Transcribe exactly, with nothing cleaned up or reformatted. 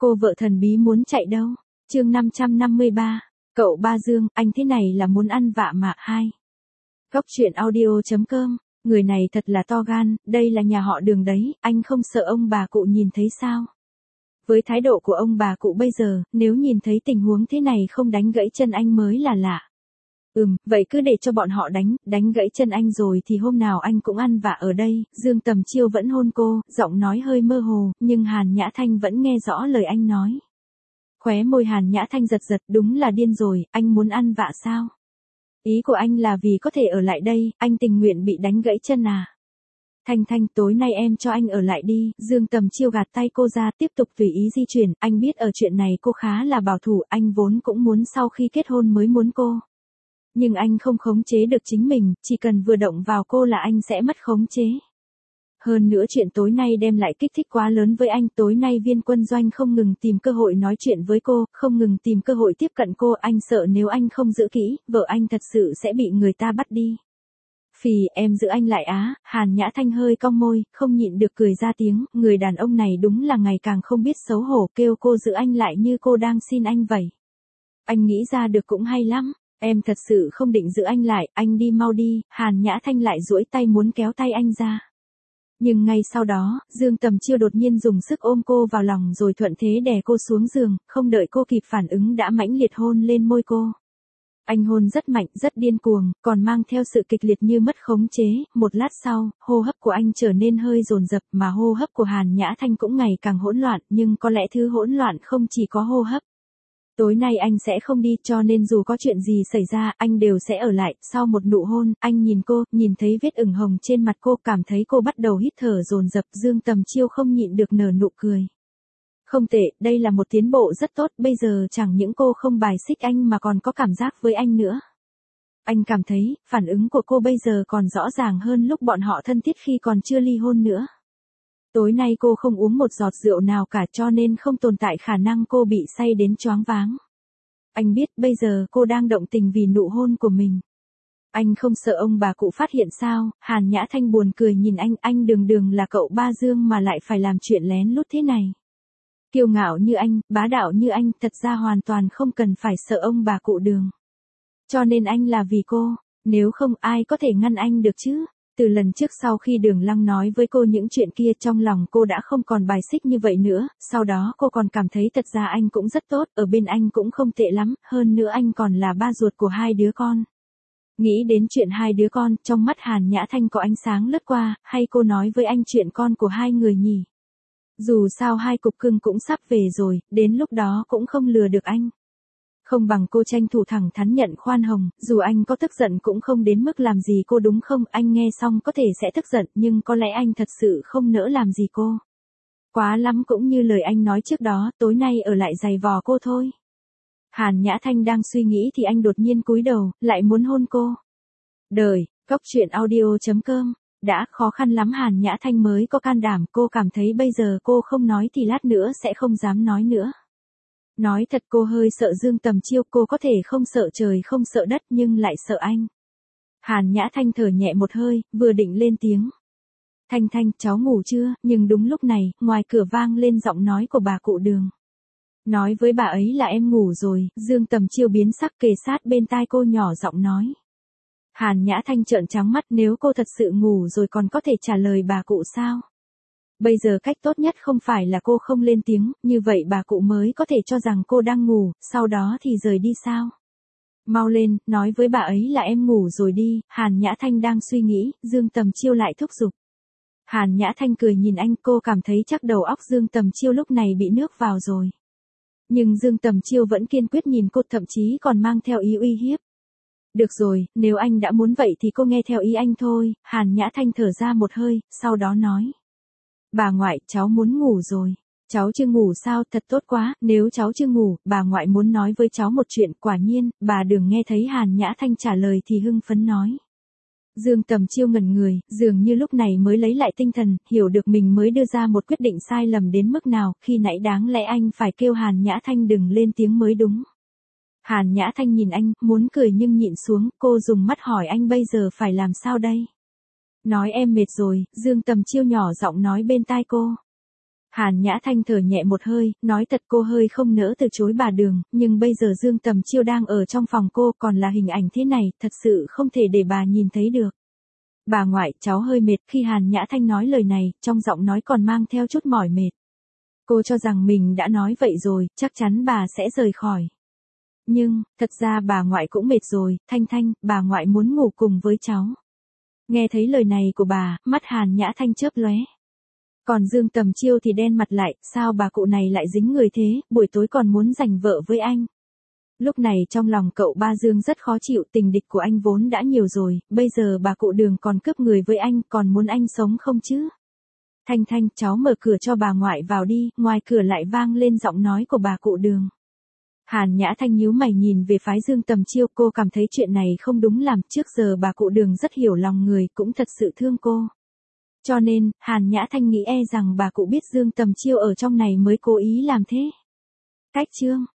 Cô vợ thần bí muốn chạy đâu? Chương năm trăm năm mươi ba. Cậu ba Dương, anh thế này là muốn ăn vạ mà. Hai. Góc truyện audio chấm com. Người này thật là to gan, đây là nhà họ Đường đấy, anh không sợ ông bà cụ nhìn thấy sao? Với thái độ của ông bà cụ bây giờ, nếu nhìn thấy tình huống thế này không đánh gãy chân anh mới là lạ. Ừm, vậy cứ để cho bọn họ đánh, đánh gãy chân anh rồi thì hôm nào anh cũng ăn vạ ở đây. Dương Tầm Chiêu vẫn hôn cô, giọng nói hơi mơ hồ, nhưng Hàn Nhã Thanh vẫn nghe rõ lời anh nói. Khóe môi Hàn Nhã Thanh giật giật, đúng là điên rồi, anh muốn ăn vạ sao? Ý của anh là vì có thể ở lại đây, anh tình nguyện bị đánh gãy chân à? Thanh Thanh, tối nay em cho anh ở lại đi. Dương Tầm Chiêu gạt tay cô ra, tiếp tục tùy ý di chuyển. Anh biết ở chuyện này cô khá là bảo thủ, anh vốn cũng muốn sau khi kết hôn mới muốn cô. Nhưng anh không khống chế được chính mình, chỉ cần vừa động vào cô là anh sẽ mất khống chế. Hơn nữa chuyện tối nay đem lại kích thích quá lớn với anh. Tối nay Viên Quân Doanh không ngừng tìm cơ hội nói chuyện với cô, không ngừng tìm cơ hội tiếp cận cô. Anh sợ nếu anh không giữ kỹ, vợ anh thật sự sẽ bị người ta bắt đi. Phì, em giữ anh lại á. Hàn Nhã Thanh hơi cong môi, không nhịn được cười ra tiếng. Người đàn ông này đúng là ngày càng không biết xấu hổ, kêu cô giữ anh lại như cô đang xin anh vậy. Anh nghĩ ra được cũng hay lắm. Em thật sự không định giữ anh lại, anh đi mau đi. Hàn Nhã Thanh lại duỗi tay muốn kéo tay anh ra. Nhưng ngay sau đó, Dương Tầm Chiêu đột nhiên dùng sức ôm cô vào lòng rồi thuận thế đè cô xuống giường, không đợi cô kịp phản ứng đã mãnh liệt hôn lên môi cô. Anh hôn rất mạnh, rất điên cuồng, còn mang theo sự kịch liệt như mất khống chế. Một lát sau, hô hấp của anh trở nên hơi dồn dập, mà hô hấp của Hàn Nhã Thanh cũng ngày càng hỗn loạn, nhưng có lẽ thứ hỗn loạn không chỉ có hô hấp. Tối nay anh sẽ không đi, cho nên dù có chuyện gì xảy ra, anh đều sẽ ở lại. Sau một nụ hôn, anh nhìn cô, nhìn thấy vết ửng hồng trên mặt cô, cảm thấy cô bắt đầu hít thở dồn dập. Dương Tầm Chiêu không nhịn được nở nụ cười. Không tệ, đây là một tiến bộ rất tốt, bây giờ chẳng những cô không bài xích anh mà còn có cảm giác với anh nữa. Anh cảm thấy, phản ứng của cô bây giờ còn rõ ràng hơn lúc bọn họ thân thiết khi còn chưa ly hôn nữa. Tối nay cô không uống một giọt rượu nào cả, cho nên không tồn tại khả năng cô bị say đến choáng váng. Anh biết bây giờ cô đang động tình vì nụ hôn của mình. Anh không sợ ông bà cụ phát hiện sao? Hàn Nhã Thanh buồn cười nhìn anh, anh đường đường là cậu ba Dương mà lại phải làm chuyện lén lút thế này. Kiêu ngạo như anh, bá đạo như anh, thật ra hoàn toàn không cần phải sợ ông bà cụ Đường. Cho nên anh là vì cô, nếu không ai có thể ngăn anh được chứ? Từ lần trước sau khi Đường Lăng nói với cô những chuyện kia, trong lòng cô đã không còn bài xích như vậy nữa, sau đó cô còn cảm thấy thật ra anh cũng rất tốt, ở bên anh cũng không tệ lắm, hơn nữa anh còn là ba ruột của hai đứa con. Nghĩ đến chuyện hai đứa con, trong mắt Hàn Nhã Thanh có ánh sáng lướt qua, hay cô nói với anh chuyện con của hai người nhỉ? Dù sao hai cục cưng cũng sắp về rồi, đến lúc đó cũng không lừa được anh. Không bằng cô tranh thủ thẳng thắn nhận khoan hồng, dù anh có tức giận cũng không đến mức làm gì cô đúng không? Anh nghe xong có thể sẽ tức giận, nhưng có lẽ anh thật sự không nỡ làm gì cô. Quá lắm cũng như lời anh nói trước đó, tối nay ở lại giày vò cô thôi. Hàn Nhã Thanh đang suy nghĩ thì anh đột nhiên cúi đầu, lại muốn hôn cô. Đời, góc truyện audio chấm com. Đã khó khăn lắm Hàn Nhã Thanh mới có can đảm, cô cảm thấy bây giờ cô không nói thì lát nữa sẽ không dám nói nữa. Nói thật cô hơi sợ Dương Tầm Chiêu, cô có thể không sợ trời không sợ đất nhưng lại sợ anh. Hàn Nhã Thanh thở nhẹ một hơi, vừa định lên tiếng. Thanh Thanh, cháu ngủ chưa? Nhưng đúng lúc này, ngoài cửa vang lên giọng nói của bà cụ Đường. Nói với bà ấy là em ngủ rồi. Dương Tầm Chiêu biến sắc kề sát bên tai cô nhỏ giọng nói. Hàn Nhã Thanh trợn trắng mắt, nếu cô thật sự ngủ rồi còn có thể trả lời bà cụ sao? Bây giờ cách tốt nhất không phải là cô không lên tiếng, như vậy bà cụ mới có thể cho rằng cô đang ngủ, sau đó thì rời đi sao? Mau lên, nói với bà ấy là em ngủ rồi đi. Hàn Nhã Thanh đang suy nghĩ, Dương Tầm Chiêu lại thúc giục. Hàn Nhã Thanh cười nhìn anh, cô cảm thấy chắc đầu óc Dương Tầm Chiêu lúc này bị nước vào rồi. Nhưng Dương Tầm Chiêu vẫn kiên quyết nhìn cô, thậm chí còn mang theo ý uy hiếp. Được rồi, nếu anh đã muốn vậy thì cô nghe theo ý anh thôi. Hàn Nhã Thanh thở ra một hơi, sau đó nói. Bà ngoại, cháu muốn ngủ rồi. Cháu chưa ngủ sao? Thật tốt quá, nếu cháu chưa ngủ, bà ngoại muốn nói với cháu một chuyện. Quả nhiên, bà Đường nghe thấy Hàn Nhã Thanh trả lời thì hưng phấn nói. Dương Tầm Chiêu ngẩn người, dường như lúc này mới lấy lại tinh thần, hiểu được mình mới đưa ra một quyết định sai lầm đến mức nào, khi nãy đáng lẽ anh phải kêu Hàn Nhã Thanh đừng lên tiếng mới đúng. Hàn Nhã Thanh nhìn anh, muốn cười nhưng nhịn xuống, cô dùng mắt hỏi anh bây giờ phải làm sao đây? Nói em mệt rồi, Dương Tầm Chiêu nhỏ giọng nói bên tai cô. Hàn Nhã Thanh thở nhẹ một hơi, nói thật cô hơi không nỡ từ chối bà Đường, nhưng bây giờ Dương Tầm Chiêu đang ở trong phòng cô còn là hình ảnh thế này, thật sự không thể để bà nhìn thấy được. Bà ngoại, cháu hơi mệt. Khi Hàn Nhã Thanh nói lời này, trong giọng nói còn mang theo chút mỏi mệt. Cô cho rằng mình đã nói vậy rồi, chắc chắn bà sẽ rời khỏi. Nhưng, thật ra bà ngoại cũng mệt rồi. Thanh Thanh, bà ngoại muốn ngủ cùng với cháu. Nghe thấy lời này của bà, mắt Hàn Nhã Thanh chớp lóe. Còn Dương Tầm Chiêu thì đen mặt lại, sao bà cụ này lại dính người thế, buổi tối còn muốn giành vợ với anh. Lúc này trong lòng cậu Ba Dương rất khó chịu, tình địch của anh vốn đã nhiều rồi, bây giờ bà cụ Đường còn cướp người với anh, còn muốn anh sống không chứ? Thanh Thanh, cháu mở cửa cho bà ngoại vào đi. Ngoài cửa lại vang lên giọng nói của bà cụ Đường. Hàn Nhã Thanh nhíu mày nhìn về phái Dương Tầm Chiêu, cô cảm thấy chuyện này không đúng làm, trước giờ bà cụ Đường rất hiểu lòng người, cũng thật sự thương cô. Cho nên, Hàn Nhã Thanh nghĩ e rằng bà cụ biết Dương Tầm Chiêu ở trong này mới cố ý làm thế. Cách chương